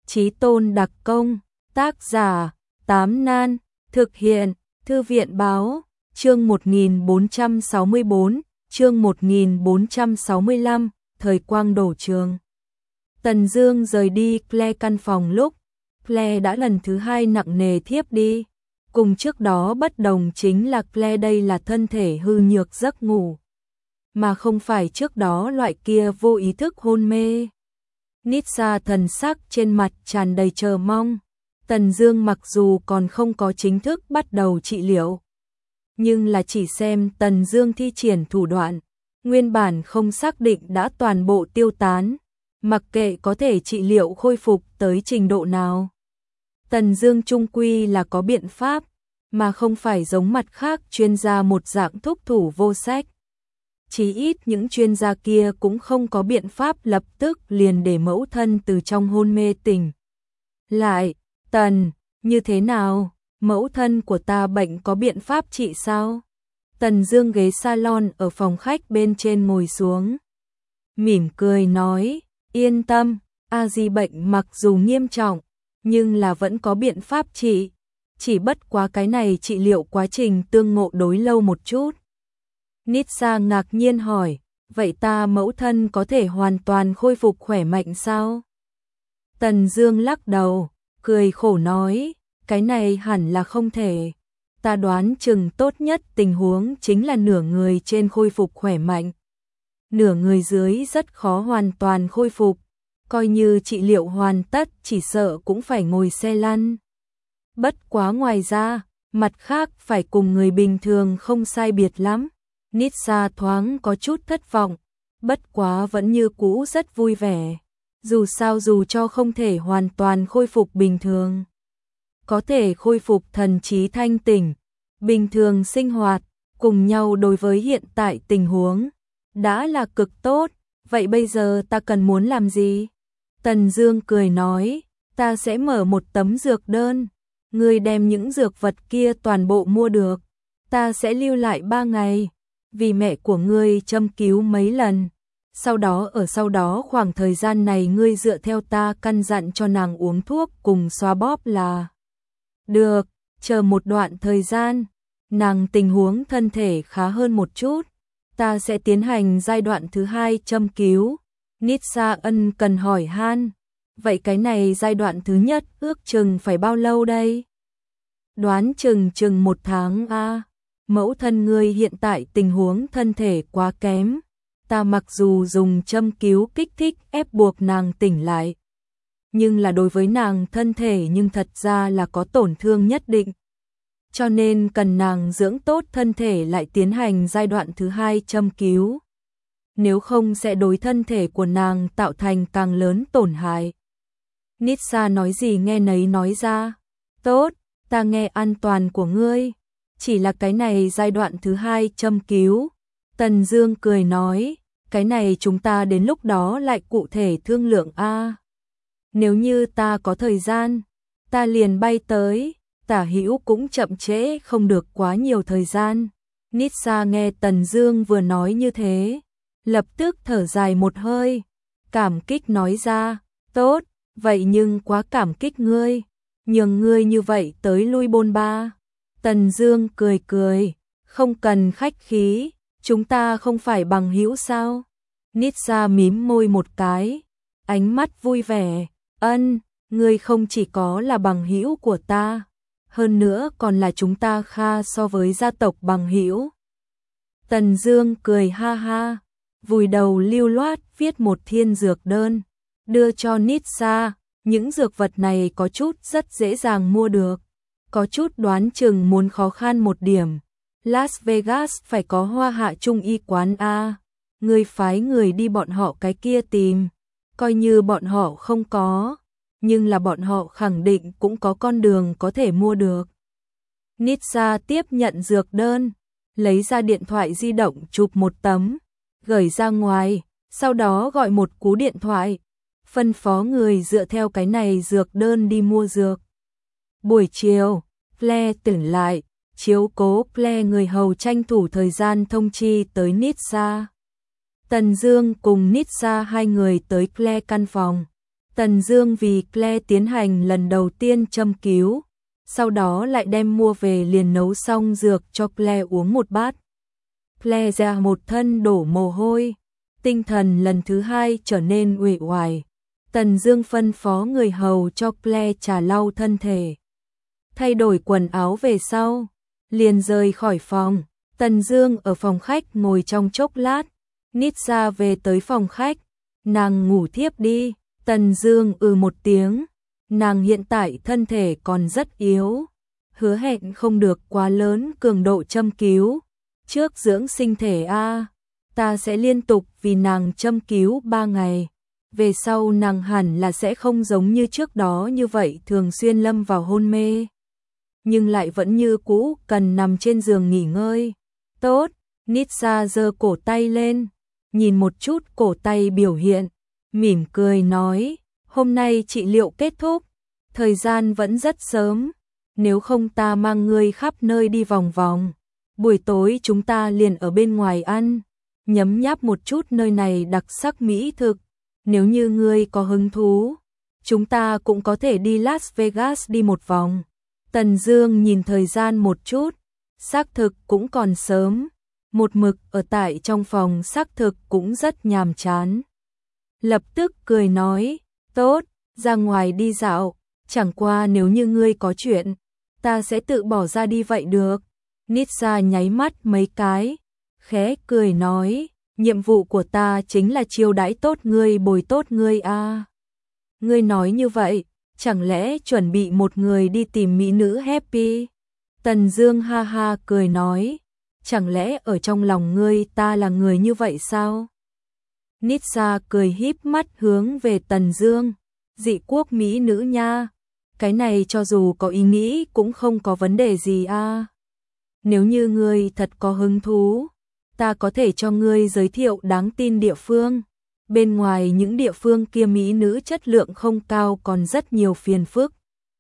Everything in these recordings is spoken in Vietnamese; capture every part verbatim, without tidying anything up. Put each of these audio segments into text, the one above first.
Chí tôn đặc công, tác giả, Tám Nan, thực hiện, Thư viện báo, chương một nghìn bốn trăm sáu mươi bốn, chương một nghìn bốn trăm sáu mươi lăm, thời quang đổ trường. Tần Dương rời đi Claire căn phòng lúc, Claire đã lần thứ hai nặng nề thiếp đi. Cùng trước đó bất đồng chính là Claire đây là thân thể hư nhược giấc ngủ, mà không phải trước đó loại kia vô ý thức hôn mê. Nitsa thần sắc trên mặt tràn đầy chờ mong. Tần Dương mặc dù còn không có chính thức bắt đầu trị liệu, nhưng là chỉ xem Tần Dương thi triển thủ đoạn, nguyên bản không xác định đã toàn bộ tiêu tán, mặc kệ có thể trị liệu khôi phục tới trình độ nào. Tần Dương trung quy là có biện pháp, mà không phải giống mặt khác chuyên gia một dạng thúc thủ vô sách. Chí ít những chuyên gia kia cũng không có biện pháp lập tức liền để mẫu thân từ trong hôn mê tỉnh lại. Tần, như thế nào? Mẫu thân của ta bệnh có biện pháp trị sao? Tần Dương ghế salon ở phòng khách bên trên ngồi xuống, mỉm cười nói, yên tâm, A Di bệnh mặc dù nghiêm trọng, nhưng là vẫn có biện pháp trị, chỉ bất quá cái này trị liệu quá trình tương ngộ đối lâu một chút. Nitsa ngạc nhiên hỏi, vậy ta mẫu thân có thể hoàn toàn khôi phục khỏe mạnh sao? Tần Dương lắc đầu, cười khổ nói, cái này hẳn là không thể. Ta đoán chừng tốt nhất tình huống chính là nửa người trên khôi phục khỏe mạnh, nửa người dưới rất khó hoàn toàn khôi phục, coi như trị liệu hoàn tất chỉ sợ cũng phải ngồi xe lăn. Bất quá ngoài ra, mặt khác phải cùng người bình thường không sai biệt lắm. Nitsa thoáng có chút thất vọng, bất quá vẫn như cũ rất vui vẻ. Dù sao dù cho không thể hoàn toàn khôi phục bình thường, có thể khôi phục thần trí thanh tỉnh, bình thường sinh hoạt, cùng nhau đối với hiện tại tình huống, đã là cực tốt. Vậy bây giờ ta cần muốn làm gì? Tần Dương cười nói, ta sẽ mở một tấm dược đơn, ngươi đem những dược vật kia toàn bộ mua được, ta sẽ lưu lại ba ngày, vì mẹ của ngươi châm cứu mấy lần. Sau đó ở sau đó khoảng thời gian này ngươi dựa theo ta căn dặn cho nàng uống thuốc cùng xoa bóp là được. Chờ một đoạn thời gian, nàng tình huống thân thể khá hơn một chút, ta sẽ tiến hành giai đoạn thứ hai châm cứu. Nitsa ân cần hỏi han, vậy cái này giai đoạn thứ nhất ước chừng phải bao lâu đây? Đoán chừng chừng một tháng a. À. Mẫu thân ngươi hiện tại tình huống thân thể quá kém, ta mặc dù dùng châm cứu kích thích ép buộc nàng tỉnh lại, nhưng là đối với nàng thân thể nhưng thật ra là có tổn thương nhất định, cho nên cần nàng dưỡng tốt thân thể lại tiến hành giai đoạn thứ hai châm cứu, nếu không sẽ đối thân thể của nàng tạo thành càng lớn tổn hại. Nitsa nói gì nghe nấy nói ra, tốt, ta nghe an toàn của ngươi, chỉ là cái này giai đoạn thứ hai châm cứu. Tần Dương cười nói, cái này chúng ta đến lúc đó lại cụ thể thương lượng a. Nếu như ta có thời gian, ta liền bay tới, Tả Hữu cũng chậm trễ không được quá nhiều thời gian. Nitsa nghe Tần Dương vừa nói như thế, lập tức thở dài một hơi, cảm kích nói ra, tốt, vậy nhưng quá cảm kích ngươi, nhường ngươi như vậy tới lui bôn ba. Tần Dương cười cười, không cần khách khí, chúng ta không phải bằng hữu sao? Nitsa mím môi một cái, ánh mắt vui vẻ, ân, ngươi không chỉ có là bằng hữu của ta, hơn nữa còn là chúng ta kha so với gia tộc bằng hữu. Tần Dương cười ha ha, vùi đầu lưu loát viết một thiên dược đơn, đưa cho Nitsa. Những dược vật này có chút rất dễ dàng mua được, có chút đoán chừng muốn khó khăn một điểm. Las Vegas phải có Hoa Hạ Trung y quán a, người phái người đi bọn họ cái kia tìm, coi như bọn họ không có, nhưng là bọn họ khẳng định cũng có con đường có thể mua được. Nitsa tiếp nhận dược đơn, lấy ra điện thoại di động chụp một tấm, gửi ra ngoài, sau đó gọi một cú điện thoại, phân phó người dựa theo cái này dược đơn đi mua dược. Buổi chiều, Claire tỉnh lại, chiếu cố Claire người hầu tranh thủ thời gian thông chi tới Nitsa. Tần Dương cùng Nitsa hai người tới Claire căn phòng. Tần Dương vì Claire tiến hành lần đầu tiên châm cứu, sau đó lại đem mua về liền nấu xong dược cho Claire uống một bát. Claire ra một thân đổ mồ hôi, tinh thần lần thứ hai trở nên uể oải. Tần Dương phân phó người hầu cho Claire trà lau thân thể, thay đổi quần áo về sau, liền rời khỏi phòng. Tần Dương ở phòng khách ngồi trong chốc lát, Nitsa về tới phòng khách, nàng ngủ thiếp đi. Tần Dương ừ một tiếng, nàng hiện tại thân thể còn rất yếu, hứa hẹn không được quá lớn cường độ châm cứu, trước dưỡng sinh thể a, ta sẽ liên tục vì nàng châm cứu ba ngày, về sau nàng hẳn là sẽ không giống như trước đó như vậy thường xuyên lâm vào hôn mê, nhưng lại vẫn như cũ cần nằm trên giường nghỉ ngơi. Tốt, Nitsa giơ cổ tay lên, nhìn một chút cổ tay biểu hiện, mỉm cười nói, hôm nay trị liệu kết thúc, thời gian vẫn rất sớm, nếu không ta mang ngươi khắp nơi đi vòng vòng, buổi tối chúng ta liền ở bên ngoài ăn, nhấm nháp một chút nơi này đặc sắc mỹ thực, nếu như ngươi có hứng thú, chúng ta cũng có thể đi Las Vegas đi một vòng. Tần Dương nhìn thời gian một chút, xác thực cũng còn sớm, một mực ở tại trong phòng xác thực cũng rất nhàm chán. Lập tức cười nói, tốt, ra ngoài đi dạo, chẳng qua nếu như ngươi có chuyện, ta sẽ tự bỏ ra đi vậy được. Nitsa nháy mắt mấy cái, khẽ cười nói, nhiệm vụ của ta chính là chiêu đãi tốt ngươi bồi tốt ngươi a. À. Ngươi nói như vậy, chẳng lẽ chuẩn bị một người đi tìm mỹ nữ happy? Tần Dương ha ha cười nói, chẳng lẽ ở trong lòng ngươi ta là người như vậy sao? Nitsa cười híp mắt hướng về Tần Dương, dị quốc mỹ nữ nha, cái này cho dù có ý nghĩ cũng không có vấn đề gì a. À. Nếu như ngươi thật có hứng thú, ta có thể cho ngươi giới thiệu đáng tin địa phương. Bên ngoài những địa phương kia mỹ nữ chất lượng không cao còn rất nhiều phiền phức.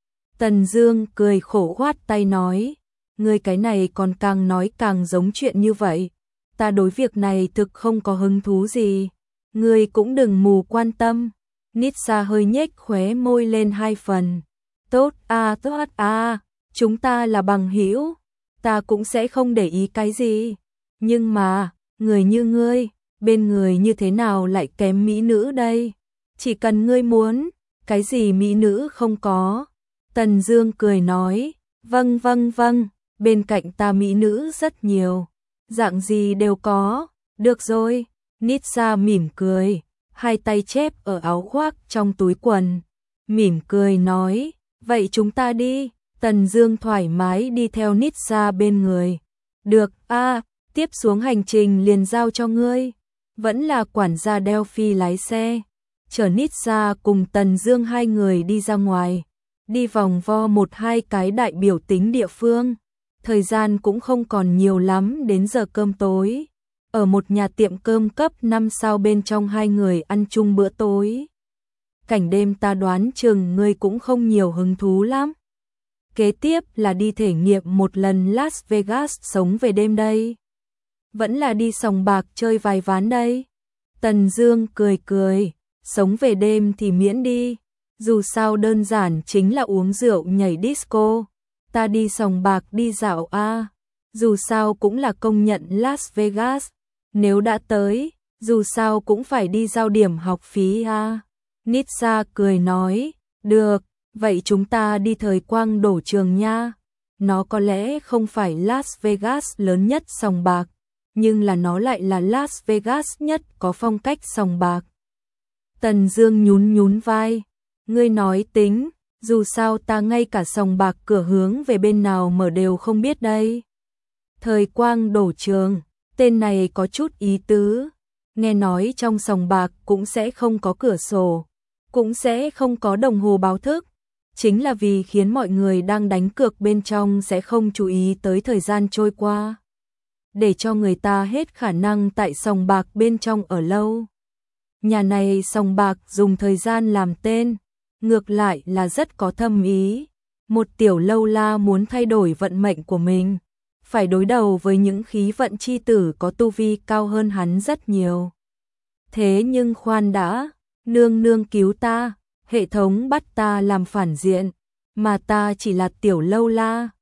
Tần Dương cười khổ khoát tay nói, ngươi cái này còn càng nói càng giống chuyện như vậy, ta đối việc này thực không có hứng thú gì, ngươi cũng đừng mù quan tâm. Nitsa hơi nhếch khóe môi lên hai phần, tốt a, à, tốt a, à, chúng ta là bằng hữu, ta cũng sẽ không để ý cái gì, nhưng mà, người như ngươi, bên người như thế nào lại kém mỹ nữ đây? Chỉ cần ngươi muốn, cái gì mỹ nữ không có? Tần Dương cười nói, vâng vâng vâng, bên cạnh ta mỹ nữ rất nhiều, dạng gì đều có, được rồi. Nitsa mỉm cười, hai tay chép ở áo khoác trong túi quần, mỉm cười nói, vậy chúng ta đi. Tần Dương thoải mái đi theo Nitsa bên người. Được a, à, tiếp xuống hành trình liền giao cho ngươi. Vẫn là quản gia Delphi lái xe, chở Nitsa cùng Tần Dương hai người đi ra ngoài, đi vòng vo một hai cái đại biểu tính địa phương. Thời gian cũng không còn nhiều lắm đến giờ cơm tối. Ở một nhà tiệm cơm cấp năm sao bên trong hai người ăn chung bữa tối. Cảnh đêm ta đoán chừng ngươi cũng không nhiều hứng thú lắm. Kế tiếp là đi thể nghiệm một lần Las Vegas sống về đêm đây. Vẫn là đi sòng bạc chơi vài ván đây. Tần Dương cười cười, sống về đêm thì miễn đi. Dù sao đơn giản chính là uống rượu nhảy disco. Ta đi sòng bạc đi dạo a. À. Dù sao cũng là công nhận Las Vegas. Nếu đã tới, dù sao cũng phải đi giao điểm học phí a. À. Nitsa cười nói, được, vậy chúng ta đi thời quang đổ trường nha. Nó có lẽ không phải Las Vegas lớn nhất sòng bạc, nhưng là nó lại là Las Vegas nhất có phong cách sòng bạc. Tần Dương nhún nhún vai, ngươi nói tính, dù sao ta ngay cả sòng bạc cửa hướng về bên nào mở đều không biết đây. Thời quang đổ trường, tên này có chút ý tứ, nghe nói trong sòng bạc cũng sẽ không có cửa sổ, cũng sẽ không có đồng hồ báo thức, chính là vì khiến mọi người đang đánh cược bên trong sẽ không chú ý tới thời gian trôi qua, để cho người ta hết khả năng tại sòng bạc bên trong ở lâu. Nhà này sòng bạc dùng thời gian làm tên, ngược lại là rất có thâm ý. Một tiểu lâu la muốn thay đổi vận mệnh của mình, phải đối đầu với những khí vận chi tử có tu vi cao hơn hắn rất nhiều. Thế nhưng khoan đã, nương nương cứu ta, Hệ thống bắt ta làm phản diện, mà ta chỉ là tiểu lâu la.